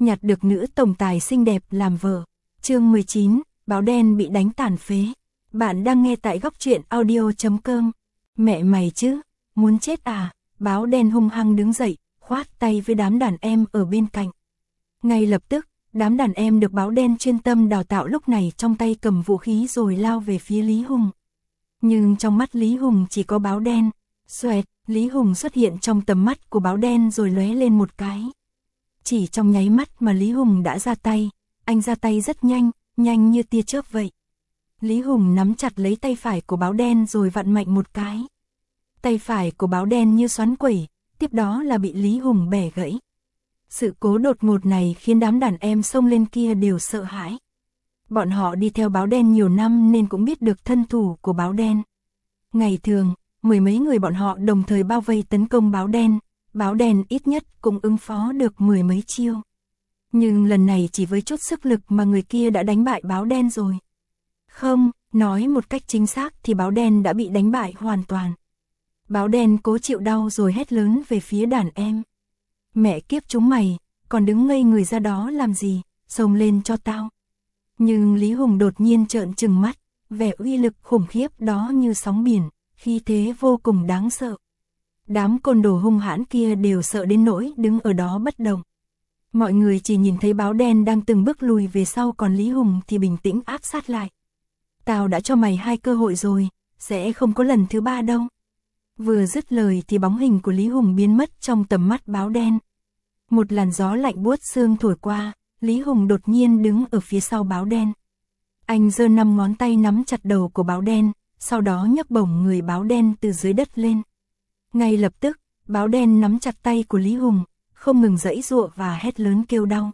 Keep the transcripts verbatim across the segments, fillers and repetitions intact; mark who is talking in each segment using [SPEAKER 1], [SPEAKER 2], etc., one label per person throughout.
[SPEAKER 1] nhặt được nữ tổng tài xinh đẹp làm vợ. Chương mười chín, báo đen bị đánh tàn phế. Bạn đang nghe tại góc truyện audio chấm com. Mẹ mày chứ, muốn chết à? Báo đen hung hăng đứng dậy, khoát tay với đám đàn em ở bên cạnh. Ngay lập tức, đám đàn em được báo đen chuyên tâm đào tạo lúc này trong tay cầm vũ khí rồi lao về phía Lý Hùng. Nhưng trong mắt Lý Hùng chỉ có báo đen. Xoẹt, Lý Hùng xuất hiện trong tầm mắt của báo đen rồi lóe lên một cái. Chỉ trong nháy mắt mà Lý Hùng đã ra tay, anh ra tay rất nhanh, nhanh như tia chớp vậy. Lý Hùng nắm chặt lấy tay phải của báo đen rồi vặn mạnh một cái. Tay phải của báo đen như xoắn quẩy, tiếp đó là bị Lý Hùng bẻ gãy. Sự cố đột ngột này khiến đám đàn em xông lên kia đều sợ hãi. Bọn họ đi theo báo đen nhiều năm nên cũng biết được thân thủ của báo đen. Ngày thường, mười mấy người bọn họ đồng thời bao vây tấn công báo đen, báo đen ít nhất cũng ứng phó được mười mấy chiêu. Nhưng lần này chỉ với chút sức lực mà người kia đã đánh bại báo đen rồi. Không, nói một cách chính xác thì báo đen đã bị đánh bại hoàn toàn. Báo đen cố chịu đau rồi hét lớn về phía đàn em. Mẹ kiếp chúng mày, còn đứng ngây người ra đó làm gì, xông lên cho tao. Nhưng Lý Hùng đột nhiên trợn trừng mắt, vẻ uy lực khủng khiếp đó như sóng biển, khí thế vô cùng đáng sợ. Đám côn đồ hung hãn kia đều sợ đến nỗi đứng ở đó bất động. Mọi người chỉ nhìn thấy báo đen đang từng bước lùi về sau, còn Lý Hùng thì bình tĩnh áp sát lại. Tao đã cho mày hai cơ hội rồi, sẽ không có lần thứ ba đâu. Vừa dứt lời thì bóng hình của Lý Hùng biến mất trong tầm mắt báo đen. Một làn gió lạnh buốt xương thổi qua, Lý Hùng đột nhiên đứng ở phía sau báo đen. Anh giơ năm ngón tay nắm chặt đầu của báo đen, sau đó nhấc bổng người báo đen từ dưới đất lên. Ngay lập tức, báo đen nắm chặt tay của Lý Hùng, không ngừng giãy giụa và hét lớn kêu đau.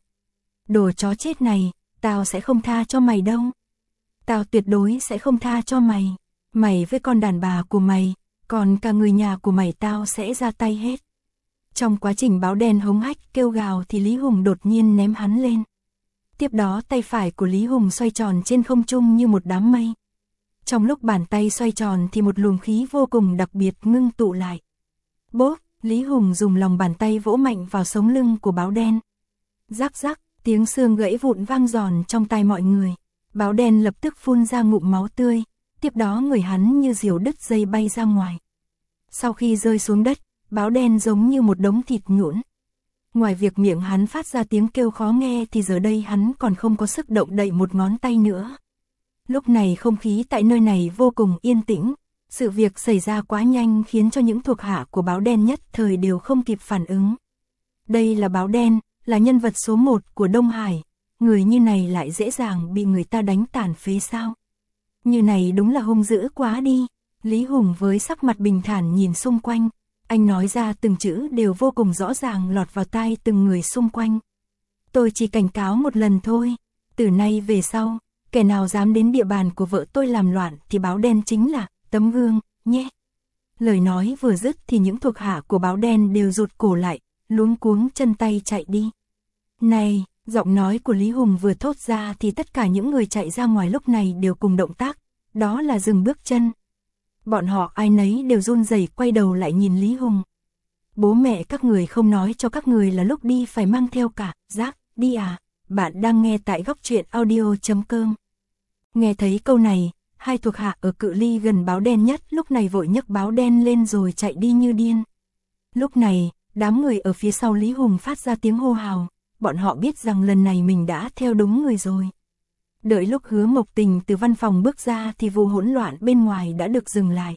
[SPEAKER 1] Đồ chó chết này, tao sẽ không tha cho mày đâu. Tao tuyệt đối sẽ không tha cho mày. Mày với con đàn bà của mày, còn cả người nhà của mày tao sẽ ra tay hết. Trong quá trình báo đen hống hách kêu gào thì Lý Hùng đột nhiên ném hắn lên. Tiếp đó tay phải của Lý Hùng xoay tròn trên không trung như một đám mây. Trong lúc bàn tay xoay tròn thì một luồng khí vô cùng đặc biệt ngưng tụ lại. Bốp, Lý Hùng dùng lòng bàn tay vỗ mạnh vào sống lưng của báo đen. Rắc rắc, tiếng xương gãy vụn vang giòn trong tai mọi người. Báo đen lập tức phun ra ngụm máu tươi, tiếp đó người hắn như diều đứt dây bay ra ngoài. Sau khi rơi xuống đất, báo đen giống như một đống thịt nhũn. Ngoài việc miệng hắn phát ra tiếng kêu khó nghe thì giờ đây hắn còn không có sức động đậy một ngón tay nữa. Lúc này không khí tại nơi này vô cùng yên tĩnh. Sự việc xảy ra quá nhanh khiến cho những thuộc hạ của báo đen nhất thời đều không kịp phản ứng. Đây là báo đen, là nhân vật số một của Đông Hải. Người như này lại dễ dàng bị người ta đánh tàn phế sao? Như này đúng là hung dữ quá đi. Lý Hùng với sắc mặt bình thản nhìn xung quanh. Anh nói ra từng chữ đều vô cùng rõ ràng lọt vào tai từng người xung quanh. Tôi chỉ cảnh cáo một lần thôi. Từ nay về sau, kẻ nào dám đến địa bàn của vợ tôi làm loạn thì báo đen chính là tấm gương, nhé. Lời nói vừa dứt thì những thuộc hạ của báo đen đều rụt cổ lại, luống cuống chân tay chạy đi. Này, giọng nói của Lý Hùng vừa thốt ra thì tất cả những người chạy ra ngoài lúc này đều cùng động tác, đó là dừng bước chân. Bọn họ ai nấy đều run rẩy quay đầu lại nhìn Lý Hùng. Bố mẹ các người không nói cho các người là lúc đi phải mang theo cả, rác, đi à, bạn đang nghe tại góc truyện audio chấm com. Nghe thấy câu này, hai thuộc hạ ở cự ly gần báo đen nhất lúc này vội nhấc báo đen lên rồi chạy đi như điên. Lúc này, đám người ở phía sau Lý Hùng phát ra tiếng hô hào, bọn họ biết rằng lần này mình đã theo đúng người rồi. Đợi lúc Hứa Mộc Tình từ văn phòng bước ra thì vụ hỗn loạn bên ngoài đã được dừng lại.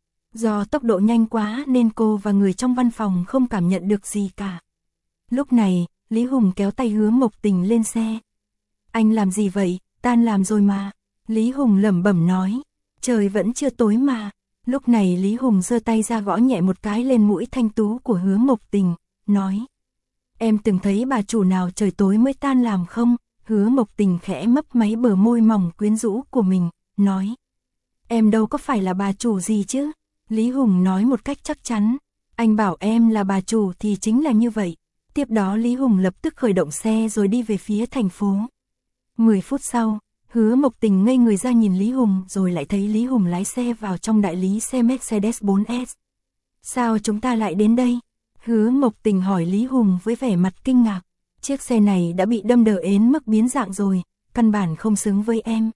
[SPEAKER 1] Do tốc độ nhanh quá nên cô và người trong văn phòng không cảm nhận được gì cả. Lúc này, Lý Hùng kéo tay Hứa Mộc Tình lên xe. Anh làm gì vậy, tan làm rồi mà. Lý Hùng lẩm bẩm nói, trời vẫn chưa tối mà. Lúc này Lý Hùng giơ tay ra gõ nhẹ một cái lên mũi thanh tú của Hứa Mộc Tình, nói. Em từng thấy bà chủ nào trời tối mới tan làm không? Hứa Mộc Tình khẽ mấp máy bờ môi mỏng quyến rũ của mình, nói. Em đâu có phải là bà chủ gì chứ? Lý Hùng nói một cách chắc chắn. Anh bảo em là bà chủ thì chính là như vậy. Tiếp đó Lý Hùng lập tức khởi động xe rồi đi về phía thành phố. Mười phút sau, Hứa Mộc Tình ngây người ra nhìn Lý Hùng rồi lại thấy Lý Hùng lái xe vào trong đại lý xe Mercedes bốn S. Sao chúng ta lại đến đây? Hứa Mộc Tình hỏi Lý Hùng với vẻ mặt kinh ngạc. chiếc xe này đã bị đâm đờ ến mức biến dạng rồi, căn bản không xứng với em.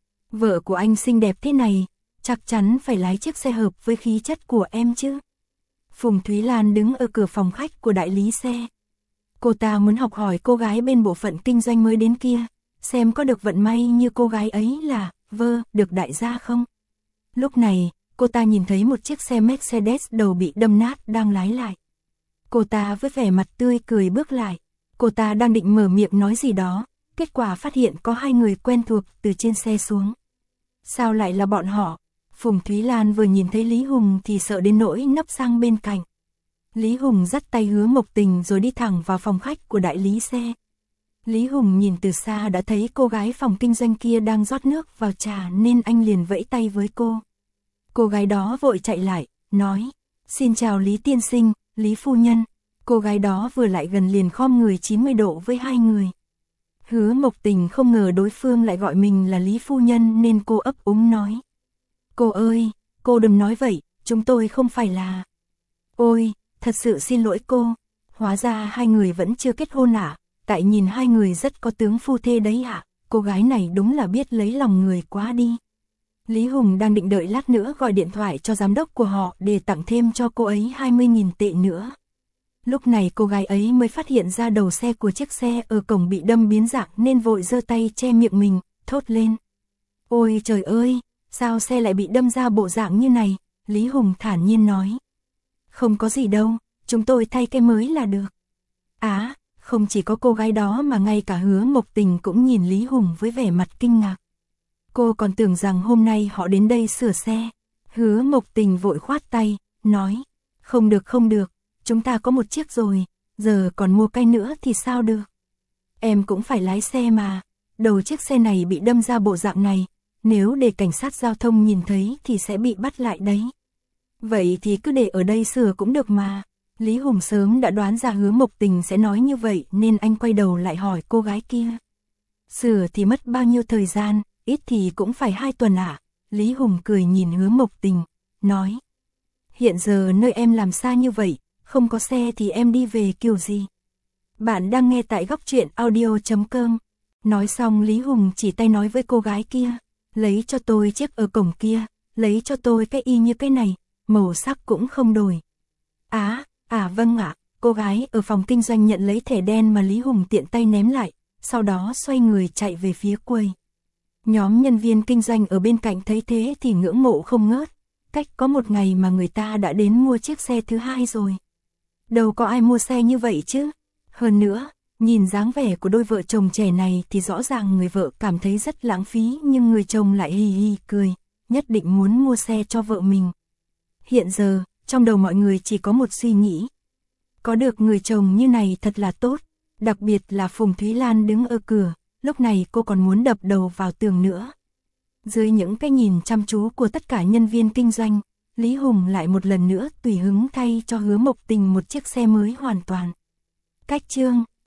[SPEAKER 1] Vợ của anh xinh đẹp thế này, chắc chắn phải lái chiếc xe hợp với khí chất của em chứ. Phùng Thúy Lan đứng ở cửa phòng khách của đại lý xe. Cô ta muốn học hỏi cô gái bên bộ phận kinh doanh mới đến kia, xem có được vận may như cô gái ấy là, vơ, được đại gia không. Lúc này, cô ta nhìn thấy một chiếc xe Mercedes đầu bị đâm nát đang lái lại. Cô ta với vẻ mặt tươi cười bước lại. Cô ta đang định mở miệng nói gì đó, kết quả phát hiện có hai người quen thuộc từ trên xe xuống. Sao lại là bọn họ? Phùng Thúy Lan vừa nhìn thấy Lý Hùng thì sợ đến nỗi nấp sang bên cạnh. Lý Hùng dắt tay Hứa Mộc Tình rồi đi thẳng vào phòng khách của đại lý xe. Lý Hùng nhìn từ xa đã thấy cô gái phòng kinh doanh kia đang rót nước vào trà nên anh liền vẫy tay với cô. Cô gái đó vội chạy lại, nói, xin chào Lý tiên sinh, Lý phu nhân. Cô gái đó vừa lại gần liền khom người chín mươi độ với hai người. Hứa Mộc Tình không ngờ đối phương lại gọi mình là Lý phu nhân nên cô ấp úng nói. Cô ơi, cô đừng nói vậy, chúng tôi không phải là... Ôi, thật sự xin lỗi cô, hóa ra hai người vẫn chưa kết hôn à, tại nhìn hai người rất có tướng phu thê đấy ạ, à? Cô gái này đúng là biết lấy lòng người quá đi. Lý Hùng đang định đợi lát nữa gọi điện thoại cho giám đốc của họ để tặng thêm cho cô ấy hai mươi nghìn tệ nữa. Lúc này cô gái ấy mới phát hiện ra đầu xe của chiếc xe ở cổng bị đâm biến dạng nên vội giơ tay che miệng mình, thốt lên. Ôi trời ơi, sao xe lại bị đâm ra bộ dạng như này? Lý Hùng thản nhiên nói. Không có gì đâu, chúng tôi thay cái mới là được. Á, không chỉ có cô gái đó mà ngay cả Hứa Mộc Tình cũng nhìn Lý Hùng với vẻ mặt kinh ngạc. Cô còn tưởng rằng hôm nay họ đến đây sửa xe. Hứa Mộc Tình vội khoát tay, nói. Không được không được, chúng ta có một chiếc rồi, giờ còn mua cái nữa thì sao được. Em cũng phải lái xe mà, đầu chiếc xe này bị đâm ra bộ dạng này, nếu để cảnh sát giao thông nhìn thấy thì sẽ bị bắt lại đấy. Vậy thì cứ để ở đây sửa cũng được mà. Lý Hùng sớm đã đoán ra Hứa Mộc Tình sẽ nói như vậy nên anh quay đầu lại hỏi cô gái kia. Sửa thì mất bao nhiêu thời gian, ít thì cũng phải hai tuần ạ. À? Lý Hùng cười nhìn Hứa Mộc Tình, nói. Hiện giờ nơi em làm xa như vậy, không có xe thì em đi về kiểu gì? Bạn đang nghe tại góc truyện audio chấm com. Nói xong Lý Hùng chỉ tay nói với cô gái kia. Lấy cho tôi chiếc ở cổng kia, lấy cho tôi cái y như cái này, màu sắc cũng không đổi. Á, à, à vâng ạ, cô gái ở phòng kinh doanh nhận lấy thẻ đen mà Lý Hùng tiện tay ném lại, sau đó xoay người chạy về phía quầy. Nhóm nhân viên kinh doanh ở bên cạnh thấy thế thì ngưỡng mộ không ngớt, cách có một ngày mà người ta đã đến mua chiếc xe thứ hai rồi. Đâu có ai mua xe như vậy chứ. Hơn nữa, nhìn dáng vẻ của đôi vợ chồng trẻ này thì rõ ràng người vợ cảm thấy rất lãng phí nhưng người chồng lại hì hì cười, nhất định muốn mua xe cho vợ mình. Hiện giờ, trong đầu mọi người chỉ có một suy nghĩ. Có được người chồng như này thật là tốt, đặc biệt là Phùng Thúy Lan đứng ở cửa, lúc này cô còn muốn đập đầu vào tường nữa. Dưới những cái nhìn chăm chú của tất cả nhân viên kinh doanh, Lý Hùng lại một lần nữa tùy hứng thay cho Hứa Mộc Tình một chiếc xe mới hoàn toàn. Cách chương